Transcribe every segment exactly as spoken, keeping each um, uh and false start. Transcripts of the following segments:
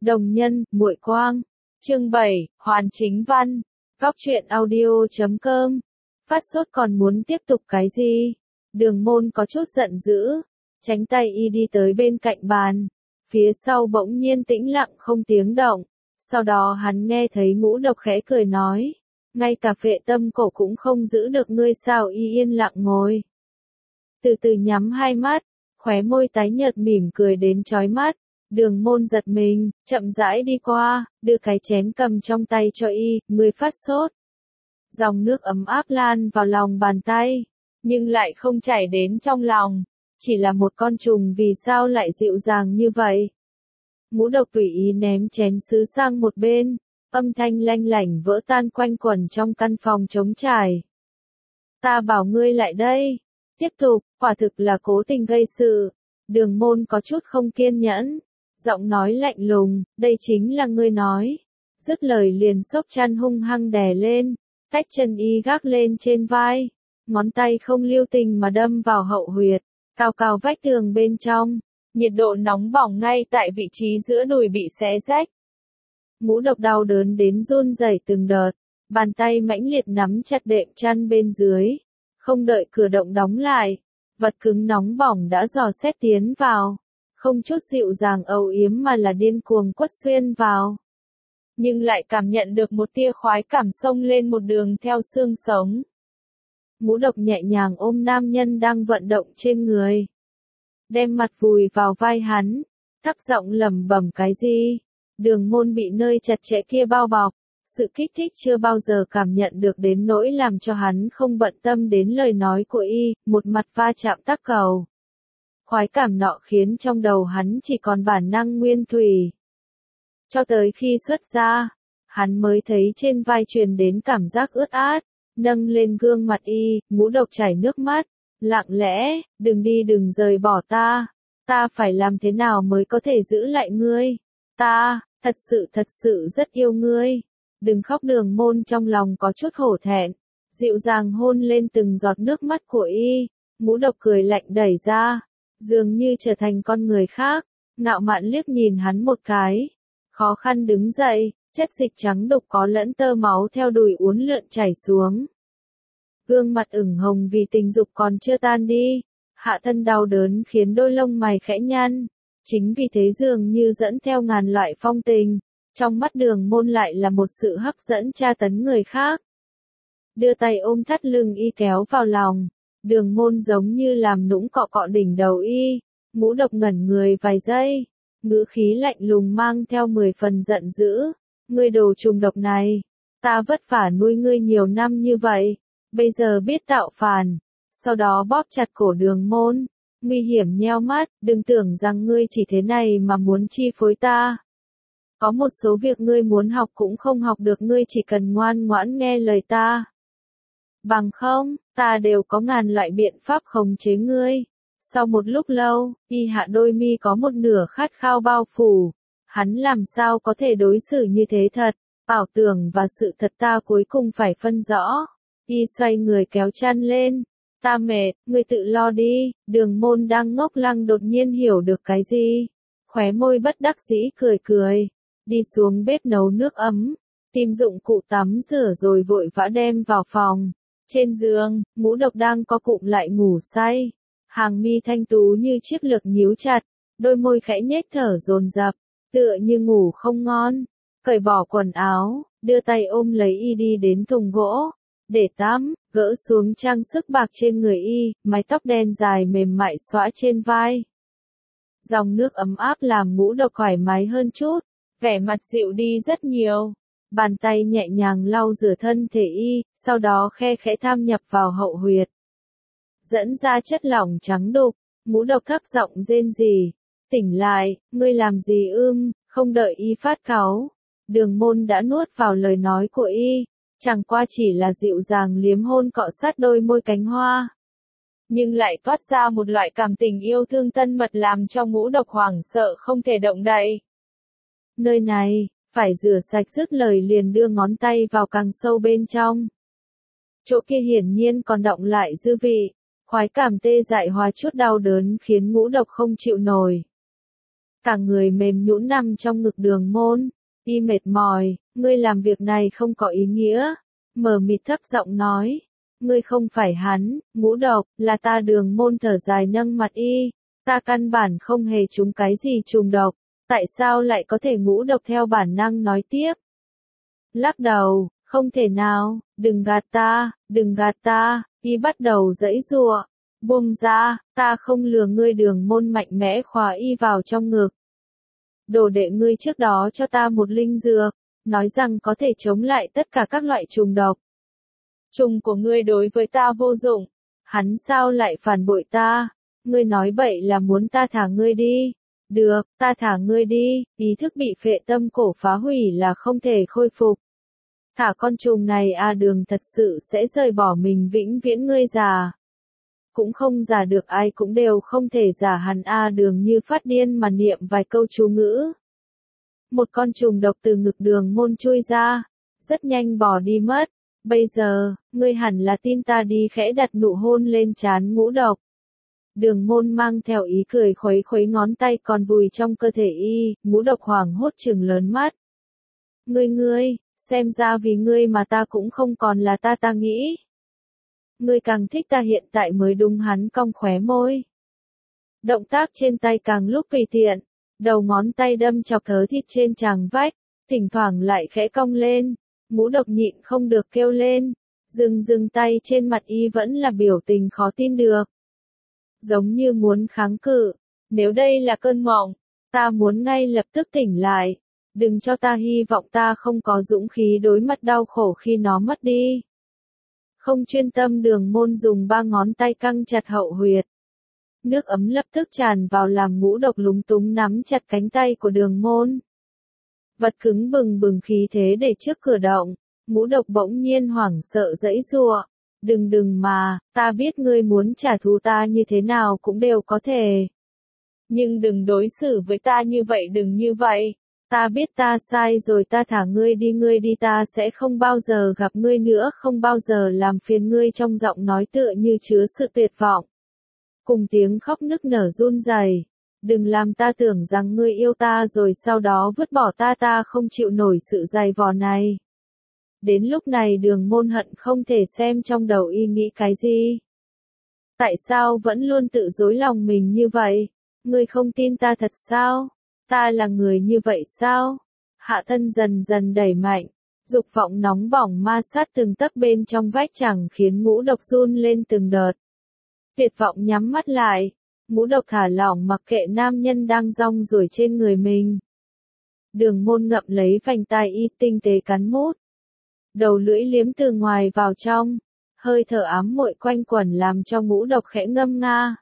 Đồng nhân, muội quang. Chương bảy, Hoàn Chính Văn. Góc truyện audio chấm com. Phát sốt còn muốn tiếp tục cái gì? Đường Môn có chút giận dữ, tránh tay y đi tới bên cạnh bàn. Phía sau bỗng nhiên tĩnh lặng không tiếng động. Sau đó hắn nghe thấy Ngũ Độc khẽ cười nói, ngay cả Phệ Tâm Cổ cũng không giữ được ngươi sao? Y yên lặng ngồi, từ từ nhắm hai mắt, khóe môi tái nhợt mỉm cười đến chói mắt. Đường Môn giật mình, chậm rãi đi qua, đưa cái chén cầm trong tay cho y, người phát sốt. Dòng nước ấm áp lan vào lòng bàn tay, nhưng lại không chảy đến trong lòng, chỉ là một con trùng vì sao lại dịu dàng như vậy. Ngũ Độc tùy ý ném chén sứ sang một bên, âm thanh lanh lảnh vỡ tan quanh quẩn trong căn phòng trống trải. Ta bảo ngươi lại đây, tiếp tục, quả thực là cố tình gây sự. Đường Môn có chút không kiên nhẫn, giọng nói lạnh lùng, đây chính là ngươi nói. Dứt lời liền xốc chăn hung hăng đè lên, tách chân y gác lên trên vai, ngón tay không lưu tình mà đâm vào hậu huyệt, cao cao vách tường bên trong, nhiệt độ nóng bỏng ngay tại vị trí giữa đùi bị xé rách. Ngũ Độc đau đớn đến run rẩy từng đợt, bàn tay mãnh liệt nắm chặt đệm chăn bên dưới, không đợi cửa động đóng lại, vật cứng nóng bỏng đã dò xét tiến vào. Không chút dịu dàng âu yếm mà là điên cuồng quất xuyên vào. Nhưng lại cảm nhận được một tia khoái cảm xông lên một đường theo xương sống. Ngũ Độc nhẹ nhàng ôm nam nhân đang vận động trên người, đem mặt vùi vào vai hắn, thấp giọng lẩm bẩm cái gì. Đường Môn bị nơi chặt chẽ kia bao bọc, sự kích thích chưa bao giờ cảm nhận được đến nỗi làm cho hắn không bận tâm đến lời nói của y, một mặt va chạm tắc cầu. Khoái cảm nọ khiến trong đầu hắn chỉ còn bản năng nguyên thủy. Cho tới khi xuất ra, hắn mới thấy trên vai truyền đến cảm giác ướt át, nâng lên gương mặt y, Ngũ Độc chảy nước mắt, lặng lẽ, đừng đi đừng rời bỏ ta, ta phải làm thế nào mới có thể giữ lại ngươi, ta, thật sự thật sự rất yêu ngươi, đừng khóc. Đường Môn trong lòng có chút hổ thẹn, dịu dàng hôn lên từng giọt nước mắt của y, Ngũ Độc cười lạnh đẩy ra. Dường như trở thành con người khác, ngạo mạn liếc nhìn hắn một cái, khó khăn đứng dậy, chất dịch trắng đục có lẫn tơ máu theo đùi uốn lượn chảy xuống. Gương mặt ửng hồng vì tình dục còn chưa tan đi, hạ thân đau đớn khiến đôi lông mày khẽ nhăn, chính vì thế dường như dẫn theo ngàn loại phong tình, trong mắt Đường Môn lại là một sự hấp dẫn tra tấn người khác. Đưa tay ôm thắt lưng y kéo vào lòng. Đường Môn giống như làm nũng cọ cọ đỉnh đầu y, Ngũ Độc ngẩn người vài giây, ngữ khí lạnh lùng mang theo mười phần giận dữ, ngươi đồ trùng độc này, ta vất vả nuôi ngươi nhiều năm như vậy, bây giờ biết tạo phản. Sau đó bóp chặt cổ Đường Môn, nguy hiểm nheo mắt, đừng tưởng rằng ngươi chỉ thế này mà muốn chi phối ta. Có một số việc ngươi muốn học cũng không học được, ngươi chỉ cần ngoan ngoãn nghe lời ta. Bằng không, ta đều có ngàn loại biện pháp khống chế ngươi. Sau một lúc lâu, y hạ đôi mi có một nửa khát khao bao phủ. Hắn làm sao có thể đối xử như thế thật, ảo tưởng và sự thật ta cuối cùng phải phân rõ. Y xoay người kéo chăn lên. Ta mệt, ngươi tự lo đi. Đường Môn đang ngốc lăng đột nhiên hiểu được cái gì. Khóe môi bất đắc dĩ cười cười. Đi xuống bếp nấu nước ấm. Tìm dụng cụ tắm rửa rồi vội vã đem vào phòng. Trên giường, Ngũ Độc đang co cụm lại ngủ say. Hàng mi thanh tú như chiếc lược nhíu chặt, đôi môi khẽ nhếch thở dồn dập, tựa như ngủ không ngon. Cởi bỏ quần áo, đưa tay ôm lấy y đi đến thùng gỗ, để tắm, gỡ xuống trang sức bạc trên người y, mái tóc đen dài mềm mại xõa trên vai. Dòng nước ấm áp làm Ngũ Độc thoải mái hơn chút, vẻ mặt dịu đi rất nhiều. Bàn tay nhẹ nhàng lau rửa thân thể y, sau đó khe khẽ tham nhập vào hậu huyệt. Dẫn ra chất lỏng trắng đục, Ngũ Độc thấp giọng rên rỉ. Tỉnh lại, ngươi làm gì ưm, không đợi y phát cáu. Đường Môn đã nuốt vào lời nói của y, chẳng qua chỉ là dịu dàng liếm hôn cọ sát đôi môi cánh hoa. Nhưng lại toát ra một loại cảm tình yêu thương tân mật làm cho Ngũ Độc hoảng sợ không thể động đậy. Nơi này, phải rửa sạch. Dứt lời liền đưa ngón tay vào càng sâu bên trong. Chỗ kia hiển nhiên còn đọng lại dư vị, khoái cảm tê dại hóa chút đau đớn khiến Ngũ Độc không chịu nổi. cả người mềm nhũn nằm trong ngực Đường Môn. Y mệt mỏi, ngươi làm việc này không có ý nghĩa. Mờ mịt thấp giọng nói, ngươi không phải hắn, ngũ độc, là ta. Đường Môn thở dài nâng mặt y, ta căn bản không hề trúng cái gì trùng độc, tại sao lại có thể ngũ độc? Theo bản năng nói tiếp. Lắc đầu, không thể nào, đừng gạt ta, đừng gạt ta, y bắt đầu giãy giụa, buông ra, ta không lừa ngươi. Đường Môn mạnh mẽ khóa y vào trong ngực. Đồ đệ ngươi trước đó cho ta một linh dược, nói rằng có thể chống lại tất cả các loại trùng độc. Trùng của ngươi đối với ta vô dụng, hắn sao lại phản bội ta? Ngươi nói bậy là muốn ta thả ngươi đi. Được, ta thả ngươi đi, ý thức bị phệ tâm cổ phá hủy là không thể khôi phục. Thả con trùng này à? Đường thật sự sẽ rời bỏ mình vĩnh viễn. Ngươi già cũng không giả được, ai cũng đều không thể giả hắn a. Đường như phát điên mà niệm vài câu chú ngữ. Một con trùng độc từ ngực Đường Môn chui ra, rất nhanh bỏ đi mất. Bây giờ, ngươi hẳn là tin ta đi. Khẽ đặt nụ hôn lên trán ngũ độc. Đường Môn mang theo ý cười khuấy khuấy ngón tay còn vùi trong cơ thể y. Ngũ độc hoảng hốt trừng lớn mắt. Ngươi ngươi, xem ra vì ngươi mà ta cũng không còn là ta. Ta nghĩ ngươi càng thích ta hiện tại mới đúng. Hắn cong khóe môi. Động tác trên tay càng lúc tùy tiện, đầu ngón tay đâm chọc thớ thịt trên tràng vách, thỉnh thoảng lại khẽ cong lên. Ngũ độc nhịn không được kêu lên, dừng dừng tay trên mặt y vẫn là biểu tình khó tin được. Giống như muốn kháng cự, nếu đây là cơn mộng, ta muốn ngay lập tức tỉnh lại. Đừng cho ta hy vọng. Ta không có dũng khí đối mặt đau khổ khi nó mất đi. Không chuyên tâm. Đường Môn dùng ba ngón tay căng chặt hậu huyệt. Nước ấm lập tức tràn vào làm ngũ độc lúng túng nắm chặt cánh tay của Đường Môn. Vật cứng bừng bừng khí thế để trước cửa động, ngũ độc bỗng nhiên hoảng sợ giãy giụa. Đừng đừng mà, ta biết ngươi muốn trả thù ta như thế nào cũng đều có thể. Nhưng đừng đối xử với ta như vậy, đừng như vậy. Ta biết ta sai rồi, ta thả ngươi đi. Ngươi đi, ta sẽ không bao giờ gặp ngươi nữa, không bao giờ làm phiền ngươi. Trong giọng nói tựa như chứa sự tuyệt vọng, cùng tiếng khóc nức nở run rẩy. Đừng làm ta tưởng rằng ngươi yêu ta rồi sau đó vứt bỏ ta. Ta không chịu nổi sự dày vò này. Đến lúc này Đường Môn hận không thể xem trong đầu y nghĩ cái gì. Tại sao vẫn luôn tự dối lòng mình như vậy? Ngươi không tin ta thật sao? Ta là người như vậy sao? Hạ thân dần dần đẩy mạnh, dục vọng nóng bỏng ma sát từng tấc bên trong vách chẳng khiến ngũ độc run lên từng đợt. Tuyệt vọng nhắm mắt lại, ngũ độc thả lỏng mặc kệ nam nhân đang rong ruổi trên người mình. Đường Môn ngậm lấy vành tai y tinh tế cắn mút. Đầu lưỡi liếm từ ngoài vào trong, hơi thở ám muội quanh quẩn làm cho ngũ độc khẽ ngâm nga.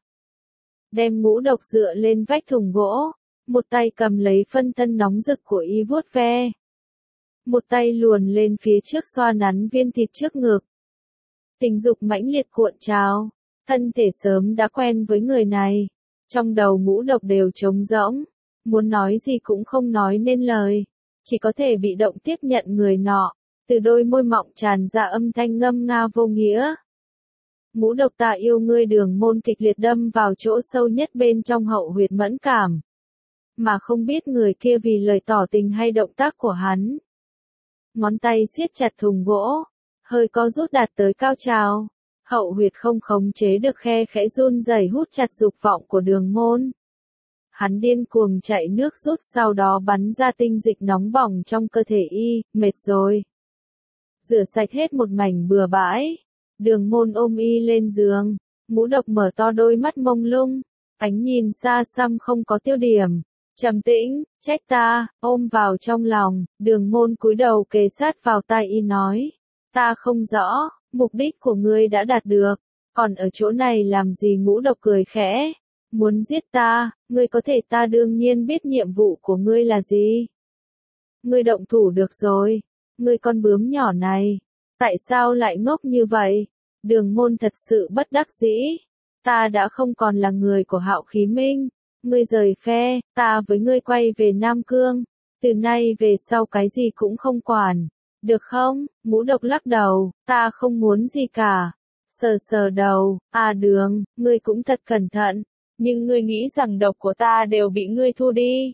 Đem ngũ độc dựa lên vách thùng gỗ, một tay cầm lấy phân thân nóng rực của y vuốt ve. Một tay luồn lên phía trước xoa nắn viên thịt trước ngực. Tình dục mãnh liệt cuộn trào, thân thể sớm đã quen với người này. Trong đầu ngũ độc đều trống rỗng, muốn nói gì cũng không nói nên lời, chỉ có thể bị động tiếp nhận người nọ. Từ đôi môi mọng tràn ra âm thanh ngâm nga vô nghĩa. Ngũ độc, ta yêu ngươi. Đường Môn kịch liệt đâm vào chỗ sâu nhất bên trong hậu huyệt mẫn cảm. Mà không biết người kia vì lời tỏ tình hay động tác của hắn. Ngón tay siết chặt thùng gỗ, hơi co rút đạt tới cao trào. Hậu huyệt không khống chế được khe khẽ run rẩy hút chặt dục vọng của Đường Môn. Hắn điên cuồng chạy nước rút sau đó bắn ra tinh dịch nóng bỏng trong cơ thể y. Mệt rồi. Rửa sạch hết một mảnh bừa bãi. Đường Môn ôm y lên giường. Ngũ độc mở to đôi mắt mông lung, ánh nhìn xa xăm không có tiêu điểm. Trầm tĩnh, trách ta, ôm vào trong lòng. Đường Môn cúi đầu kề sát vào tai y nói. Ta không rõ, mục đích của ngươi đã đạt được, còn ở chỗ này làm gì? Ngũ độc cười khẽ. Muốn giết ta, ngươi có thể, ta đương nhiên biết nhiệm vụ của ngươi là gì. Ngươi động thủ được rồi. Ngươi con bướm nhỏ này, tại sao lại ngốc như vậy? Đường Môn thật sự bất đắc dĩ. Ta đã không còn là người của Hạo Khí Minh. Ngươi rời phe, ta với ngươi quay về Nam Cương. Từ nay về sau cái gì cũng không quản. Được không? Ngũ độc lắc đầu, ta không muốn gì cả. Sờ sờ đầu, à Đường, ngươi cũng thật cẩn thận. Nhưng ngươi nghĩ rằng độc của ta đều bị ngươi thu đi.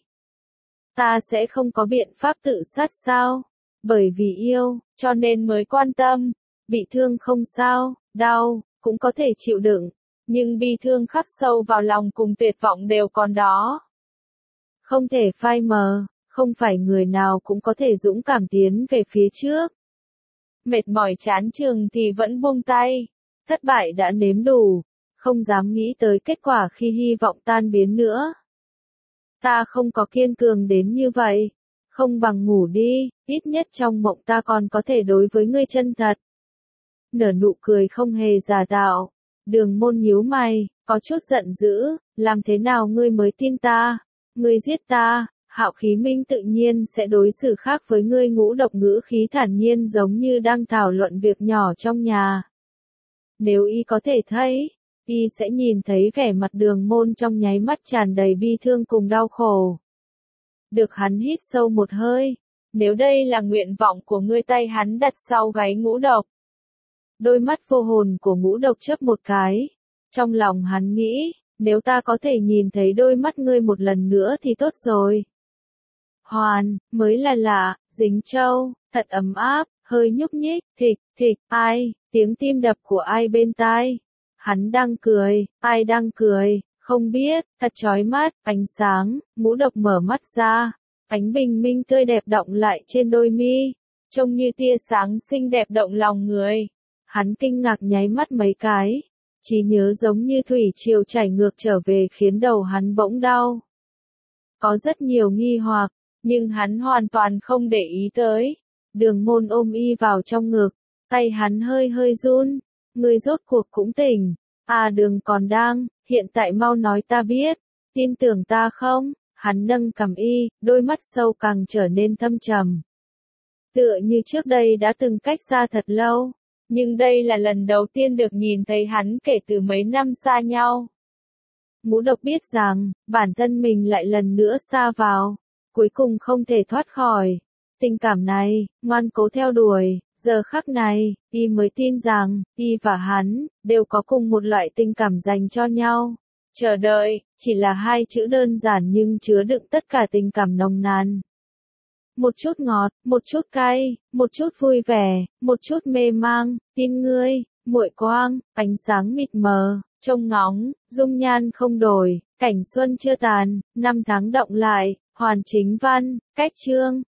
Ta sẽ không có biện pháp tự sát sao? Bởi vì yêu, cho nên mới quan tâm. Bị thương không sao, đau, cũng có thể chịu đựng. Nhưng bi thương khắc sâu vào lòng cùng tuyệt vọng đều còn đó. Không thể phai mờ, không phải người nào cũng có thể dũng cảm tiến về phía trước. Mệt mỏi chán chường thì vẫn buông tay. Thất bại đã nếm đủ, không dám nghĩ tới kết quả khi hy vọng tan biến nữa. Ta không có kiên cường đến như vậy. Không bằng ngủ đi, ít nhất trong mộng ta còn có thể đối với ngươi chân thật. Nở nụ cười không hề giả tạo. Đường Môn nhíu mày, có chút giận dữ, làm thế nào ngươi mới tin ta? Ngươi giết ta, Hạo Khí Minh tự nhiên sẽ đối xử khác với ngươi. Ngũ Độc ngữ khí thản nhiên giống như đang thảo luận việc nhỏ trong nhà. Nếu y có thể thấy, y sẽ nhìn thấy vẻ mặt Đường Môn trong nháy mắt tràn đầy bi thương cùng đau khổ. Được hắn hít sâu một hơi. Nếu đây là nguyện vọng của ngươi, tay hắn đặt sau gáy Ngũ Độc. Đôi mắt vô hồn của Ngũ Độc chớp một cái. Trong lòng hắn nghĩ, nếu ta có thể nhìn thấy đôi mắt ngươi một lần nữa thì tốt rồi. Hoàn, mới là lạ, dính châu, thật ấm áp, hơi nhúc nhích, thịch, thịch, ai, tiếng tim đập của ai bên tai. Hắn đang cười, ai đang cười, không biết, thật chói mắt, ánh sáng. Ngũ Độc mở mắt ra, ánh bình minh tươi đẹp đọng lại trên đôi mi, trông như tia sáng xinh đẹp động lòng người. Hắn kinh ngạc nháy mắt mấy cái, trí nhớ giống như thủy triều chảy ngược trở về khiến đầu hắn bỗng đau. Có rất nhiều nghi hoặc, nhưng hắn hoàn toàn không để ý tới. Đường Môn ôm y vào trong ngực, tay hắn hơi hơi run. Ngươi rốt cuộc cũng tỉnh. À, Đường còn đang, hiện tại mau nói ta biết, tin tưởng ta không? Hắn nâng cằm y, đôi mắt sâu càng trở nên thâm trầm. Tựa như trước đây đã từng cách xa thật lâu, nhưng đây là lần đầu tiên được nhìn thấy hắn kể từ mấy năm xa nhau. Ngũ Độc biết rằng, bản thân mình lại lần nữa xa vào, cuối cùng không thể thoát khỏi. Tình cảm này, ngoan cố theo đuổi, giờ khắc này, y mới tin rằng, y và hắn, đều có cùng một loại tình cảm dành cho nhau. Chờ đợi, chỉ là hai chữ đơn giản nhưng chứa đựng tất cả tình cảm nồng nàn. Một chút ngọt, một chút cay, một chút vui vẻ, một chút mê mang, tin ngươi, muội quang, ánh sáng mịt mờ, trông ngóng, dung nhan không đổi, cảnh xuân chưa tàn, năm tháng động lại, Hoàn Chính Văn, cách chương.